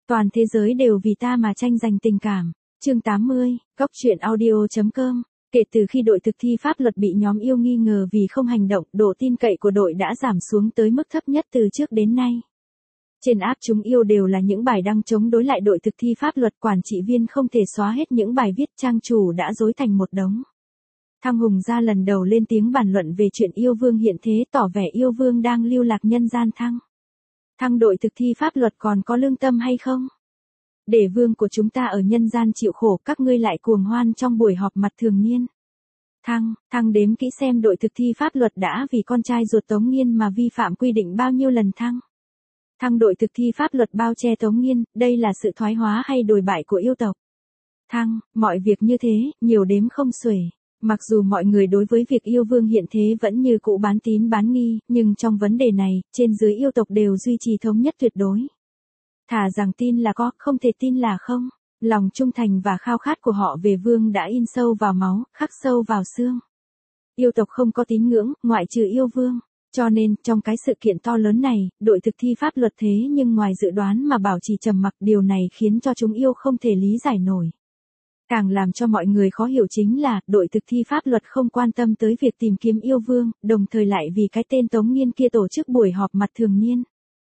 Toàn thế giới đều vì ta mà tranh giành tình cảm. Chương 80, Góc truyện audio.com. Kể từ khi đội thực thi pháp luật bị nhóm yêu nghi ngờ vì không hành động, độ tin cậy của đội đã giảm xuống tới mức thấp nhất từ trước đến nay. Trên app chúng yêu đều là những bài đăng chống đối lại đội thực thi pháp luật, quản trị viên không thể xóa hết những bài viết, trang chủ đã rối thành một đống. Thăng Hùng ra lần đầu lên tiếng bàn luận về chuyện yêu vương hiện thế, tỏ vẻ yêu vương đang lưu lạc nhân gian. Thăng, đội thực thi pháp luật còn có lương tâm hay không? Để vương của chúng ta ở nhân gian chịu khổ, các ngươi lại cuồng hoan trong buổi họp mặt thường niên. Thăng đếm kỹ xem đội thực thi pháp luật đã vì con trai ruột Tống Nghiên mà vi phạm quy định bao nhiêu lần. Thăng, đội thực thi pháp luật bao che Tống Nghiên, đây là sự thoái hóa hay đồi bại của yêu tộc? Thăng, mọi việc như thế, nhiều đếm không xuể. Mặc dù mọi người đối với việc yêu vương hiện thế vẫn như cũ bán tín bán nghi, nhưng trong vấn đề này, trên dưới yêu tộc đều duy trì thống nhất tuyệt đối. Thà rằng tin là có, không thể tin là không. Lòng trung thành và khao khát của họ về vương đã in sâu vào máu, khắc sâu vào xương. Yêu tộc không có tín ngưỡng, ngoại trừ yêu vương. Cho nên, trong cái sự kiện to lớn này, đội thực thi pháp luật thế nhưng ngoài dự đoán mà bảo trì trầm mặc, điều này khiến cho chúng yêu không thể lý giải nổi. Càng làm cho mọi người khó hiểu chính là, đội thực thi pháp luật không quan tâm tới việc tìm kiếm yêu vương, đồng thời lại vì cái tên Tống Nghiên kia tổ chức buổi họp mặt thường niên.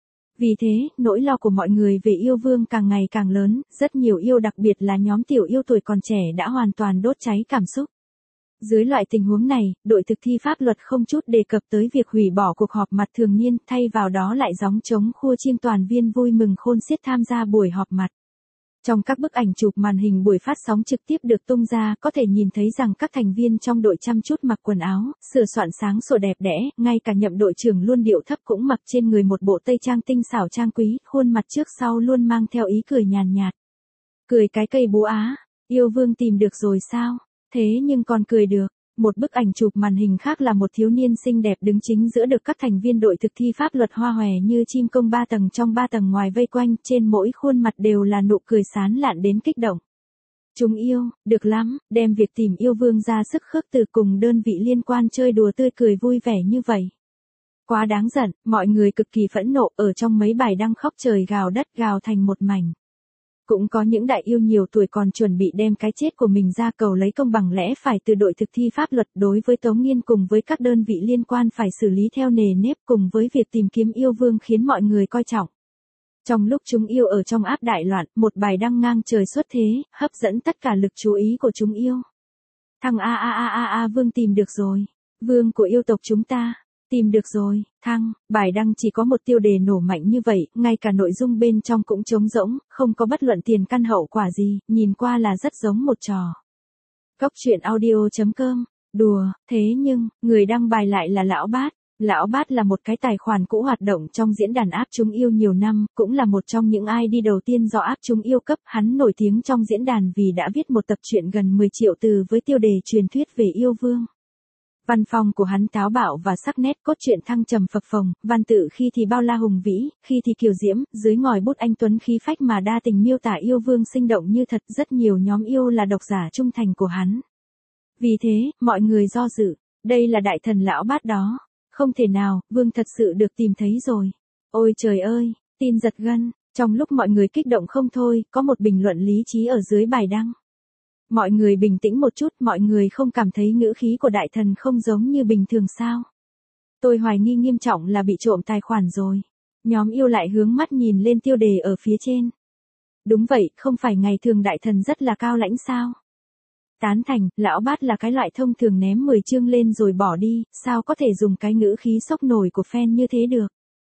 Vì thế, nỗi lo của mọi người về yêu vương càng ngày càng lớn, rất nhiều yêu đặc biệt là nhóm tiểu yêu tuổi còn trẻ đã hoàn toàn đốt cháy cảm xúc. Dưới loại tình huống này, đội thực thi pháp luật không chút đề cập tới việc hủy bỏ cuộc họp mặt thường niên, thay vào đó lại gióng trống khua chiêng toàn viên vui mừng khôn xiết tham gia buổi họp mặt. Trong các bức ảnh chụp màn hình buổi phát sóng trực tiếp được tung ra, có thể nhìn thấy rằng các thành viên trong đội chăm chút mặc quần áo, sửa soạn sáng sủa đẹp đẽ, ngay cả nhậm đội trưởng luôn điệu thấp cũng mặc trên người một bộ tây trang tinh xảo trang quý, khuôn mặt trước sau luôn mang theo ý cười nhàn nhạt. Cười cái cây búa á, yêu vương tìm được rồi sao? Thế nhưng còn cười được. Một bức ảnh chụp màn hình khác là một thiếu niên xinh đẹp đứng chính giữa được các thành viên đội thực thi pháp luật hoa hòe như chim công 3 tầng trong 3 tầng ngoài vây quanh, trên mỗi khuôn mặt đều là nụ cười sán lạn đến kích động. Chúng yêu, được lắm, đem việc tìm yêu vương ra sức khước từ cùng đơn vị liên quan chơi đùa tươi cười vui vẻ như vậy. Quá đáng giận, mọi người cực kỳ phẫn nộ, ở trong mấy bài đăng khóc trời gào đất gào thành một mảnh. Cũng có những đại yêu nhiều tuổi còn chuẩn bị đem cái chết của mình ra cầu lấy công bằng lẽ phải từ đội thực thi pháp luật. Đối với Tống Nghiên cùng với các đơn vị liên quan phải xử lý theo nề nếp, cùng với việc tìm kiếm yêu vương khiến mọi người coi trọng. Trong lúc chúng yêu ở trong áp đại loạn, một bài đăng ngang trời xuất thế, hấp dẫn tất cả lực chú ý của chúng yêu. Thăng vương tìm được rồi. Vương của yêu tộc chúng ta. Tìm được rồi, Thăng, bài đăng chỉ có một tiêu đề nổ mạnh như vậy, ngay cả nội dung bên trong cũng trống rỗng, không có bất luận tiền căn hậu quả gì, nhìn qua là rất giống một trò. Góc truyện audio.com, đùa, thế nhưng, người đăng bài lại là Lão Bát. Lão Bát là một cái tài khoản cũ hoạt động trong diễn đàn app chúng yêu nhiều năm, cũng là một trong những ID đầu tiên do app chúng yêu cấp. Hắn nổi tiếng trong diễn đàn vì đã viết một tập truyện gần 10 triệu từ với tiêu đề truyền thuyết về yêu vương. Văn phong của hắn táo bạo và sắc nét, cốt truyện thăng trầm phập phồng, văn tự khi thì bao la hùng vĩ, khi thì kiều diễm, dưới ngòi bút anh tuấn khí phách mà đa tình miêu tả yêu vương sinh động như thật. Rất nhiều nhóm yêu là độc giả trung thành của hắn. Vì thế, mọi người do dự, đây là đại thần Lão Bát đó. Không thể nào, vương thật sự được tìm thấy rồi. Ôi trời ơi, tin giật gân. Trong lúc mọi người kích động không thôi, có một bình luận lý trí ở dưới bài đăng. Mọi người bình tĩnh một chút, mọi người không cảm thấy ngữ khí của đại thần không giống như bình thường sao? Tôi hoài nghi nghiêm trọng là bị trộm tài khoản rồi. Nhóm yêu lại hướng mắt nhìn lên tiêu đề ở phía trên. Đúng vậy, không phải ngày thường đại thần rất là cao lãnh sao? Tán thành, Lão Bát là cái loại thông thường ném 10 chương lên rồi bỏ đi, sao có thể dùng cái ngữ khí sốc nổi của fan như thế được?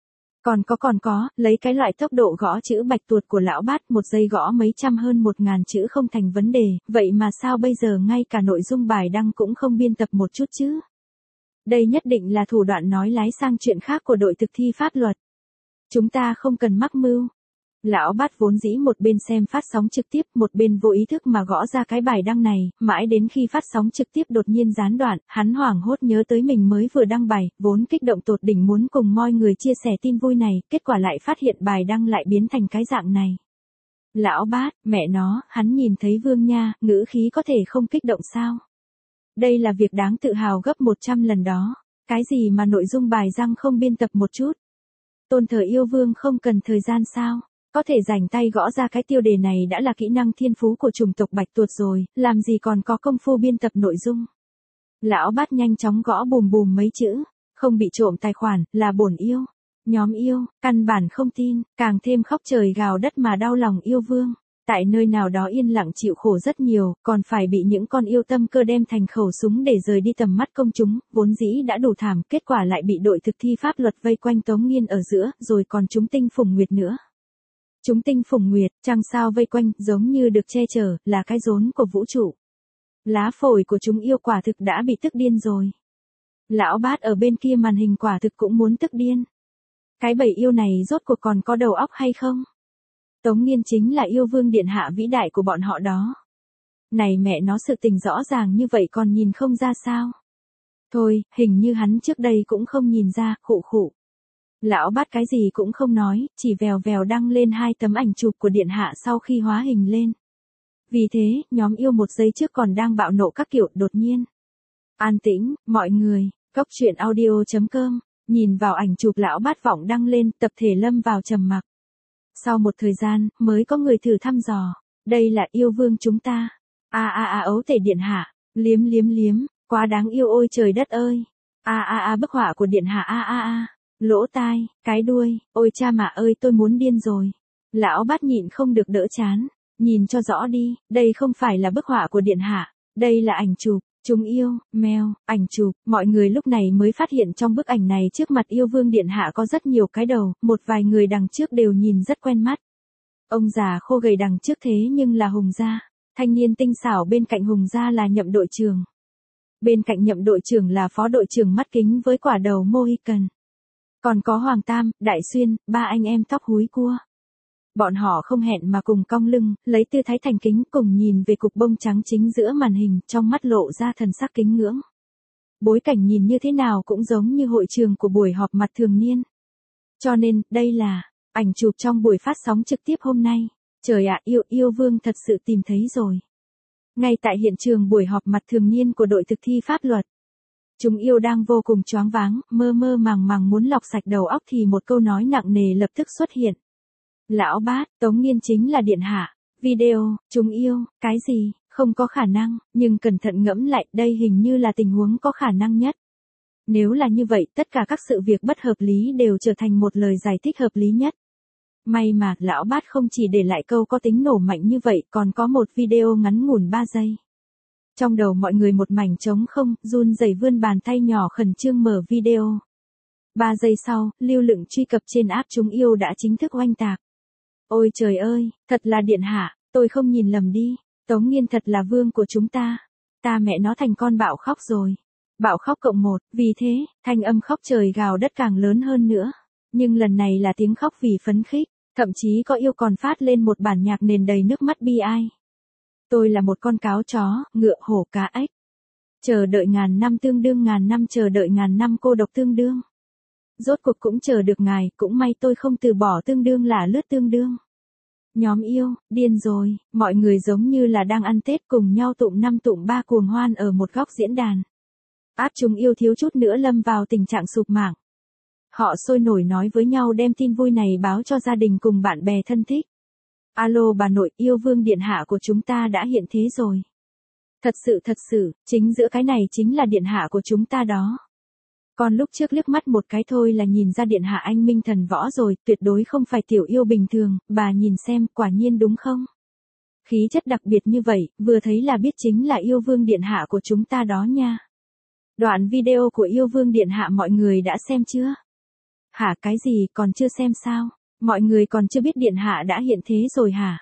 Còn có, lấy cái loại tốc độ gõ chữ bạch tuột của Lão Bát, một giây gõ mấy trăm hơn 1000 chữ không thành vấn đề, vậy mà sao bây giờ ngay cả nội dung bài đăng cũng không biên tập một chút chứ? Đây nhất định là thủ đoạn nói lái sang chuyện khác của đội thực thi pháp luật. Chúng ta không cần mắc mưu. Lão Bát vốn dĩ một bên xem phát sóng trực tiếp, một bên vô ý thức mà gõ ra cái bài đăng này, mãi đến khi phát sóng trực tiếp đột nhiên gián đoạn, hắn hoảng hốt nhớ tới mình mới vừa đăng bài, vốn kích động tột đỉnh muốn cùng mọi người chia sẻ tin vui này, kết quả lại phát hiện bài đăng lại biến thành cái dạng này. Lão Bát, mẹ nó, hắn nhìn thấy vương nha, ngữ khí có thể không kích động sao? Đây là việc đáng tự hào gấp 100 lần đó. Cái gì mà nội dung bài đăng không biên tập một chút? Tôn thờ yêu vương không cần thời gian sao? Có thể rảnh tay gõ ra cái tiêu đề này đã là kỹ năng thiên phú của chủng tộc bạch tuộc rồi, làm gì còn có công phu biên tập nội dung. Lão Bát nhanh chóng gõ bùm bùm mấy chữ, không bị trộm tài khoản, là bổn yêu. Nhóm yêu, căn bản không tin, càng thêm khóc trời gào đất mà đau lòng yêu vương. Tại nơi nào đó yên lặng chịu khổ rất nhiều, còn phải bị những con yêu tâm cơ đem thành khẩu súng để rời đi tầm mắt công chúng, vốn dĩ đã đủ thảm, kết quả lại bị đội thực thi pháp luật vây quanh Tống Nghiên ở giữa, rồi còn chúng tinh phùng nguyệt nữa. Chúng tinh phùng nguyệt, trăng sao vây quanh, giống như được che chở, là cái rốn của vũ trụ. Lá phổi của chúng yêu quả thực đã bị tức điên rồi. Lão Bát ở bên kia màn hình quả thực cũng muốn tức điên. Cái bầy yêu này rốt cuộc còn có đầu óc hay không? Tống Nghiên chính là yêu vương điện hạ vĩ đại của bọn họ đó. Này mẹ nó, sự tình rõ ràng như vậy còn nhìn không ra sao? Thôi, hình như hắn trước đây cũng không nhìn ra, khụ khụ. Lão Bát cái gì cũng không nói, chỉ vèo vèo đăng lên 2 tấm ảnh chụp của điện hạ sau khi hóa hình lên. Vì thế, nhóm yêu một giây trước còn đang bạo nộ các kiểu, đột nhiên. An tĩnh, mọi người, Cốc Truyện Audio.com, nhìn vào ảnh chụp lão Bát vọng đăng lên, tập thể lâm vào trầm mặc. Sau một thời gian, mới có người thử thăm dò. Đây là yêu vương chúng ta. Ấu tể điện hạ. Liếm liếm liếm. Quá đáng yêu ôi trời đất ơi. Bức họa của điện hạ. Lỗ tai, cái đuôi. Ôi cha mạ ơi, tôi muốn điên rồi. Lão Bát nhịn không được đỡ chán. Nhìn cho rõ đi, đây không phải là bức họa của điện hạ. Đây là ảnh chụp. Chúng yêu, mèo, ảnh chụp, mọi người lúc này mới phát hiện trong bức ảnh này trước mặt yêu vương điện hạ có rất nhiều cái đầu, một vài người đằng trước đều nhìn rất quen mắt. Ông già khô gầy đằng trước thế nhưng là Hùng Gia, thanh niên tinh xảo bên cạnh Hùng Gia là Nhậm đội trưởng. Bên cạnh Nhậm đội trưởng là phó đội trưởng mắt kính với quả đầu Mohican. Còn có Hoàng Tam, Đại Xuyên, 3 anh em tóc húi cua. Bọn họ không hẹn mà cùng cong lưng, lấy tư thái thành kính cùng nhìn về cục bông trắng chính giữa màn hình, trong mắt lộ ra thần sắc kính ngưỡng. Bối cảnh nhìn như thế nào cũng giống như hội trường của buổi họp mặt thường niên. Cho nên, đây là ảnh chụp trong buổi phát sóng trực tiếp hôm nay. Trời ạ, yêu vương thật sự tìm thấy rồi. Ngay tại hiện trường buổi họp mặt thường niên của đội thực thi pháp luật. Chúng yêu đang vô cùng choáng váng, mơ mơ màng màng muốn lọc sạch đầu óc thì một câu nói nặng nề lập tức xuất hiện. Lão Bát, Tống Nghiên chính là điện hạ. Video, chúng yêu, cái gì, không có khả năng, nhưng cẩn thận ngẫm lại, đây hình như là tình huống có khả năng nhất. Nếu là như vậy, tất cả các sự việc bất hợp lý đều trở thành một lời giải thích hợp lý nhất. May mà, Lão Bát không chỉ để lại câu có tính nổ mạnh như vậy, còn có một video ngắn ngủn 3 giây. Trong đầu mọi người một mảnh trống không, run rẩy vươn bàn tay nhỏ khẩn trương mở video. 3 giây sau, lưu lượng truy cập trên app chúng yêu đã chính thức oanh tạc. Ôi trời ơi, thật là điện hạ, tôi không nhìn lầm đi, Tống Nghiên thật là vương của chúng ta. Ta mẹ nó thành con bạo khóc rồi. Bạo khóc cộng 1, vì thế, thanh âm khóc trời gào đất càng lớn hơn nữa. Nhưng lần này là tiếng khóc vì phấn khích, thậm chí có yêu còn phát lên một bản nhạc nền đầy nước mắt bi ai. Tôi là một con cáo chó, ngựa hổ cá ếch. Chờ đợi ngàn năm tương đương ngàn năm, chờ đợi ngàn năm cô độc tương đương. Rốt cuộc cũng chờ được ngài, cũng may tôi không từ bỏ tương đương là lướt tương đương. Nhóm yêu, điên rồi, mọi người giống như là đang ăn Tết cùng nhau tụng 5 tụng 3 cuồng hoan ở một góc diễn đàn. Áp chúng yêu thiếu chút nữa lâm vào tình trạng sụp mạng. Họ sôi nổi nói với nhau đem tin vui này báo cho gia đình cùng bạn bè thân thích. Alo bà nội, yêu vương điện hạ của chúng ta đã hiện thế rồi. Thật sự, chính giữa cái này chính là điện hạ của chúng ta đó. Còn lúc trước liếc mắt một cái thôi là nhìn ra điện hạ anh minh thần võ rồi, tuyệt đối không phải tiểu yêu bình thường, bà nhìn xem, quả nhiên đúng không? Khí chất đặc biệt như vậy, vừa thấy là biết chính là yêu vương điện hạ của chúng ta đó nha. Đoạn video của yêu vương điện hạ mọi người đã xem chưa? Hả, cái gì, còn chưa xem sao? Mọi người còn chưa biết điện hạ đã hiện thế rồi hả?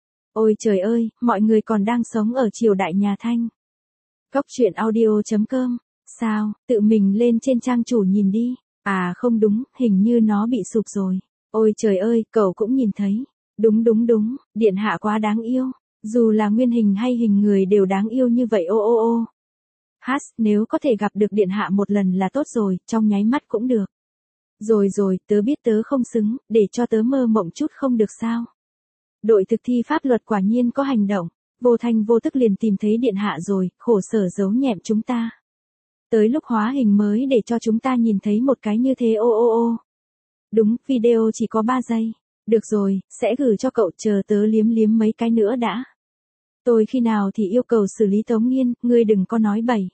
Ôi trời ơi, mọi người còn đang sống ở triều đại nhà Thanh. Cốc Truyện Audio.com. Sao, tự mình lên trên trang chủ nhìn đi. À không đúng, hình như nó bị sụp rồi. Ôi trời ơi, cậu cũng nhìn thấy. Đúng, điện hạ quá đáng yêu. Dù là nguyên hình hay hình người đều đáng yêu như vậy ô. Nếu có thể gặp được điện hạ một lần là tốt rồi, trong nháy mắt cũng được. Rồi, tớ biết tớ không xứng, để cho tớ mơ mộng chút không được sao. Đội thực thi pháp luật quả nhiên có hành động, vô thanh vô tức liền tìm thấy điện hạ rồi, khổ sở giấu nhẹm chúng ta. Tới lúc hóa hình mới để cho chúng ta nhìn thấy một cái như thế ô. Đúng, video chỉ có 3 giây. Được rồi, sẽ gửi cho cậu, chờ tớ liếm liếm mấy cái nữa đã. Tôi khi nào thì yêu cầu xử lý Tống Nghiên, ngươi đừng có nói bậy.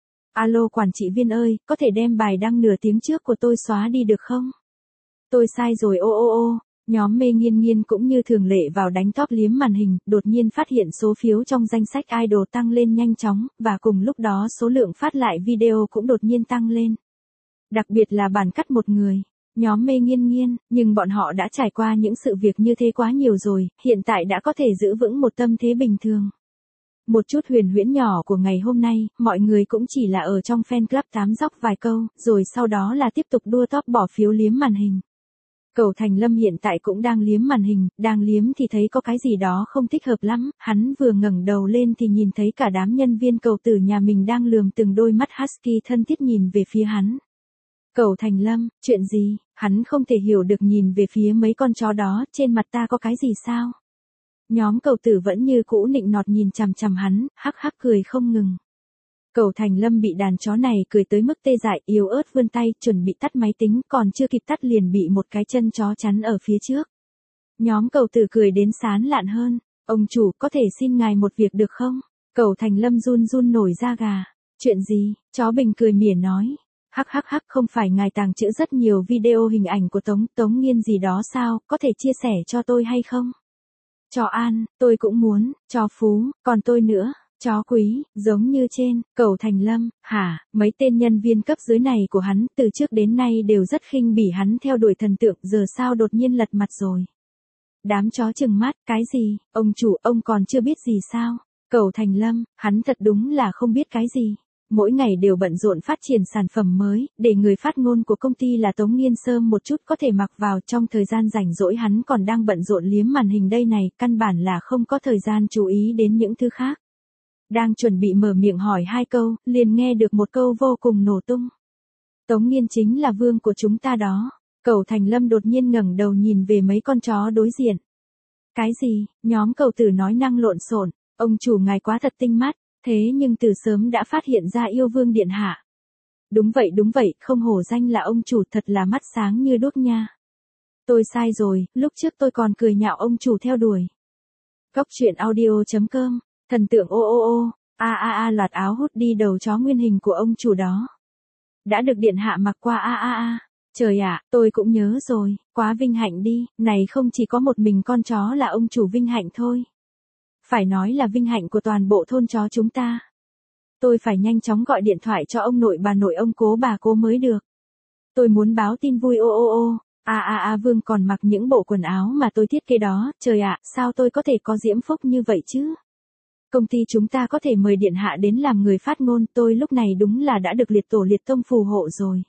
Alo quản trị viên ơi, có thể đem bài đăng nửa tiếng trước của tôi xóa đi được không? Tôi sai rồi ô ô ô. Nhóm Mê Nghiên Nghiên cũng như thường lệ vào đánh top liếm màn hình, đột nhiên phát hiện số phiếu trong danh sách idol tăng lên nhanh chóng, và cùng lúc đó số lượng phát lại video cũng đột nhiên tăng lên. Đặc biệt là bản cắt một người. Nhóm Mê Nghiên Nghiên, nhưng bọn họ đã trải qua những sự việc như thế quá nhiều rồi, hiện tại đã có thể giữ vững một tâm thế bình thường. Một chút huyền huyễn nhỏ của ngày hôm nay, mọi người cũng chỉ là ở trong fan club tám dóc vài câu, rồi sau đó là tiếp tục đua top bỏ phiếu liếm màn hình. Cầu Thành Lâm hiện tại cũng đang liếm màn hình, đang liếm thì thấy có cái gì đó không thích hợp lắm, hắn vừa ngẩng đầu lên thì nhìn thấy cả đám nhân viên cầu tử nhà mình đang lườm từng đôi mắt husky thân thiết nhìn về phía hắn. Cầu Thành Lâm, chuyện gì? Hắn không thể hiểu được nhìn về phía mấy con chó đó, trên mặt ta có cái gì sao? Nhóm cầu tử vẫn như cũ nịnh nọt nhìn chằm chằm hắn, hắc hắc cười không ngừng. Cầu Thành Lâm bị đàn chó này cười tới mức tê dại, yếu ớt vươn tay, chuẩn bị tắt máy tính, còn chưa kịp tắt liền bị một cái chân chó chắn ở phía trước. Nhóm cầu tử cười đến sán lạn hơn. Ông chủ, có thể xin ngài một việc được không? Cầu Thành Lâm run run nổi da gà. Chuyện gì? Chó Bình cười mỉa nói. Hắc hắc hắc, không phải ngài tàng trữ rất nhiều video hình ảnh của Tống Nghiên gì đó sao, có thể chia sẻ cho tôi hay không? Chó An, tôi cũng muốn, chó Phú, còn tôi nữa, chó Quý, giống như trên, Cầu Thành Lâm, hả, mấy tên nhân viên cấp dưới này của hắn, từ trước đến nay đều rất khinh bỉ hắn theo đuổi thần tượng, giờ sao đột nhiên lật mặt rồi. Đám chó trừng mắt, cái gì, ông chủ, ông còn chưa biết gì sao? Cầu Thành Lâm, hắn thật đúng là không biết cái gì. Mỗi ngày đều bận rộn phát triển sản phẩm mới, để người phát ngôn của công ty là Tống Nghiên Sơm một chút có thể mặc vào, trong thời gian rảnh rỗi hắn còn đang bận rộn liếm màn hình đây này, căn bản là không có thời gian chú ý đến những thứ khác. Đang chuẩn bị mở miệng hỏi hai câu, liền nghe được một câu vô cùng nổ tung. Tống Nghiên chính là vương của chúng ta đó. Cầu Thành Lâm đột nhiên ngẩng đầu nhìn về mấy con chó đối diện. Cái gì? Nhóm cầu tử nói năng lộn xộn, ông chủ ngài quá thật tinh mắt. Thế nhưng từ sớm đã phát hiện ra yêu vương điện hạ. Đúng vậy, không hổ danh là ông chủ, thật là mắt sáng như đuốc nha. Tôi sai rồi, lúc trước tôi còn cười nhạo ông chủ theo đuổi. Góc truyện audio.com, thần tượng ô ô ô, loạt áo hút đi đầu chó nguyên hình của ông chủ đó. Đã được điện hạ mặc qua Trời ạ, tôi cũng nhớ rồi, quá vinh hạnh đi, này không chỉ có một mình con chó là ông chủ vinh hạnh thôi. Phải nói là vinh hạnh của toàn bộ thôn chó chúng ta. Tôi phải nhanh chóng gọi điện thoại cho ông nội bà nội ông cố bà cố mới được. Tôi muốn báo tin vui ô ô ô. Vương còn mặc những bộ quần áo mà tôi thiết kế đó, trời ạ, sao tôi có thể có diễm phúc như vậy chứ? Công ty chúng ta có thể mời điện hạ đến làm người phát ngôn, tôi lúc này đúng là đã được liệt tổ liệt tông phù hộ rồi.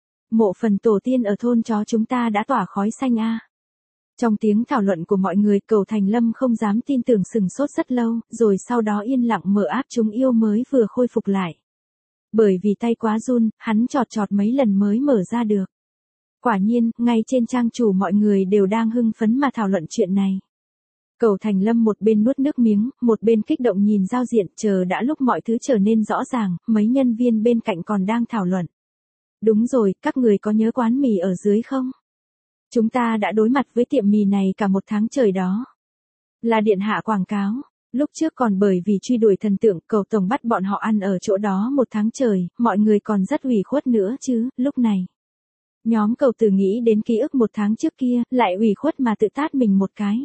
Mộ phần tổ tiên ở thôn chó chúng ta đã tỏa khói xanh Trong tiếng thảo luận của mọi người, Cầu Thành Lâm không dám tin tưởng sừng sốt rất lâu, rồi sau đó yên lặng mở app chúng yêu mới vừa khôi phục lại. Bởi vì tay quá run, hắn chọt mấy lần mới mở ra được. Quả nhiên, ngay trên trang chủ mọi người đều đang hưng phấn mà thảo luận chuyện này. Cầu Thành Lâm một bên nuốt nước miếng, một bên kích động nhìn giao diện, chờ đã lúc mọi thứ trở nên rõ ràng, mấy nhân viên bên cạnh còn đang thảo luận. Đúng rồi, các người có nhớ quán mì ở dưới không? Chúng ta đã đối mặt với tiệm mì này cả một tháng trời đó. Là điện hạ quảng cáo. Lúc trước còn bởi vì truy đuổi thần tượng, Cầu tổng bắt bọn họ ăn ở chỗ đó một tháng trời, mọi người còn rất ủy khuất nữa chứ, lúc này. Nhóm Cầu tử nghĩ đến ký ức một tháng trước kia, lại ủy khuất mà tự tát mình một cái.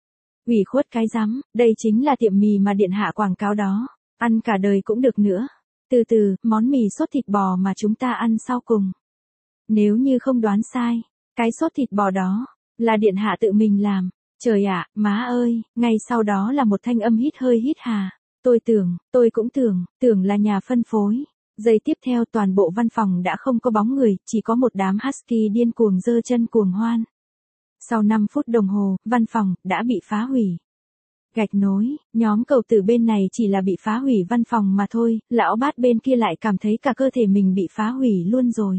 Ủy khuất cái rắm, đây chính là tiệm mì mà điện hạ quảng cáo đó. Ăn cả đời cũng được nữa. Từ từ, món mì sốt thịt bò mà chúng ta ăn sau cùng. Nếu như không đoán sai, cái sốt thịt bò đó, là điện hạ tự mình làm. Trời ạ, má ơi, ngay sau đó là một thanh âm hít hơi hít hà. Tôi cũng tưởng là nhà phân phối. Giây tiếp theo toàn bộ văn phòng đã không có bóng người, chỉ có một đám husky điên cuồng giơ chân cuồng hoan. Sau 5 phút đồng hồ, văn phòng đã bị phá hủy. Gạch nối, nhóm Cầu tử bên này chỉ là bị phá hủy văn phòng mà thôi, lão bát bên kia lại cảm thấy cả cơ thể mình bị phá hủy luôn rồi.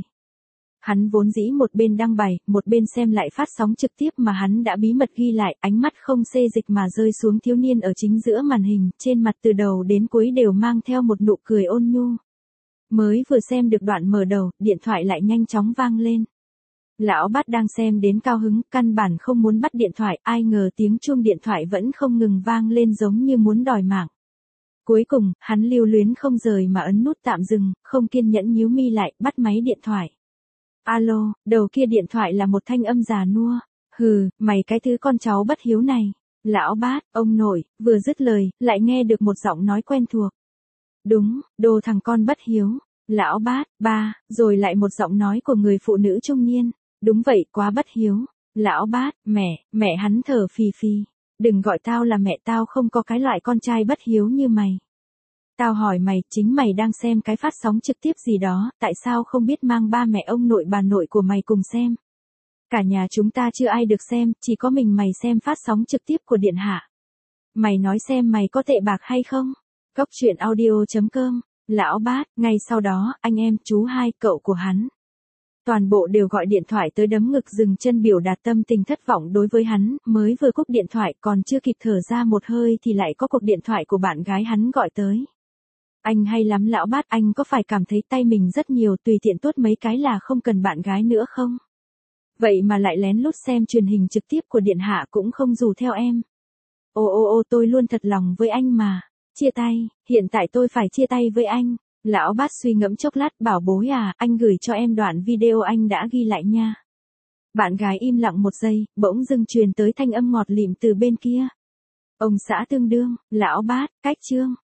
Hắn vốn dĩ một bên đăng bài, một bên xem lại phát sóng trực tiếp mà hắn đã bí mật ghi lại, ánh mắt không xê dịch mà rơi xuống thiếu niên ở chính giữa màn hình, trên mặt từ đầu đến cuối đều mang theo một nụ cười ôn nhu. Mới vừa xem được đoạn mở đầu, điện thoại lại nhanh chóng vang lên. Lão Bát đang xem đến cao hứng, căn bản không muốn bắt điện thoại, ai ngờ tiếng chuông điện thoại vẫn không ngừng vang lên giống như muốn đòi mạng. Cuối cùng, hắn lưu luyến không rời mà ấn nút tạm dừng, không kiên nhẫn nhíu mi lại, bắt máy điện thoại. Alo, đầu kia điện thoại là một thanh âm già nua. Hừ, mày cái thứ con cháu bất hiếu này. Lão Bát, ông nội, vừa dứt lời, lại nghe được một giọng nói quen thuộc. Đúng, đồ thằng con bất hiếu. Lão Bát, ba, rồi lại một giọng nói của người phụ nữ trung niên. Đúng vậy, quá bất hiếu. Lão Bát, mẹ hắn thở phì phì. Đừng gọi tao là mẹ, tao không có cái loại con trai bất hiếu như mày. Tao hỏi mày, chính mày đang xem cái phát sóng trực tiếp gì đó, tại sao không biết mang ba mẹ ông nội bà nội của mày cùng xem? Cả nhà chúng ta chưa ai được xem, chỉ có mình mày xem phát sóng trực tiếp của điện hạ. Mày nói xem mày có tệ bạc hay không? Cốc truyện audio.com. Lão Bát, ngay sau đó, anh em, chú hai, cậu của hắn. Toàn bộ đều gọi điện thoại tới đấm ngực dừng chân biểu đạt tâm tình thất vọng đối với hắn, mới vừa cúp điện thoại còn chưa kịp thở ra một hơi thì lại có cuộc điện thoại của bạn gái hắn gọi tới. Anh hay lắm Lão Bát, anh có phải cảm thấy tay mình rất nhiều tùy tiện tuốt mấy cái là không cần bạn gái nữa không? Vậy mà lại lén lút xem truyền hình trực tiếp của điện hạ cũng không rủ theo em. Ô tôi luôn thật lòng với anh mà. Chia tay, hiện tại tôi phải chia tay với anh. Lão Bát suy ngẫm chốc lát, bảo bối à, anh gửi cho em đoạn video anh đã ghi lại nha. Bạn gái im lặng một giây, bỗng dưng truyền tới thanh âm ngọt lịm từ bên kia. Ông xã tương đương, Lão Bát, cách chương.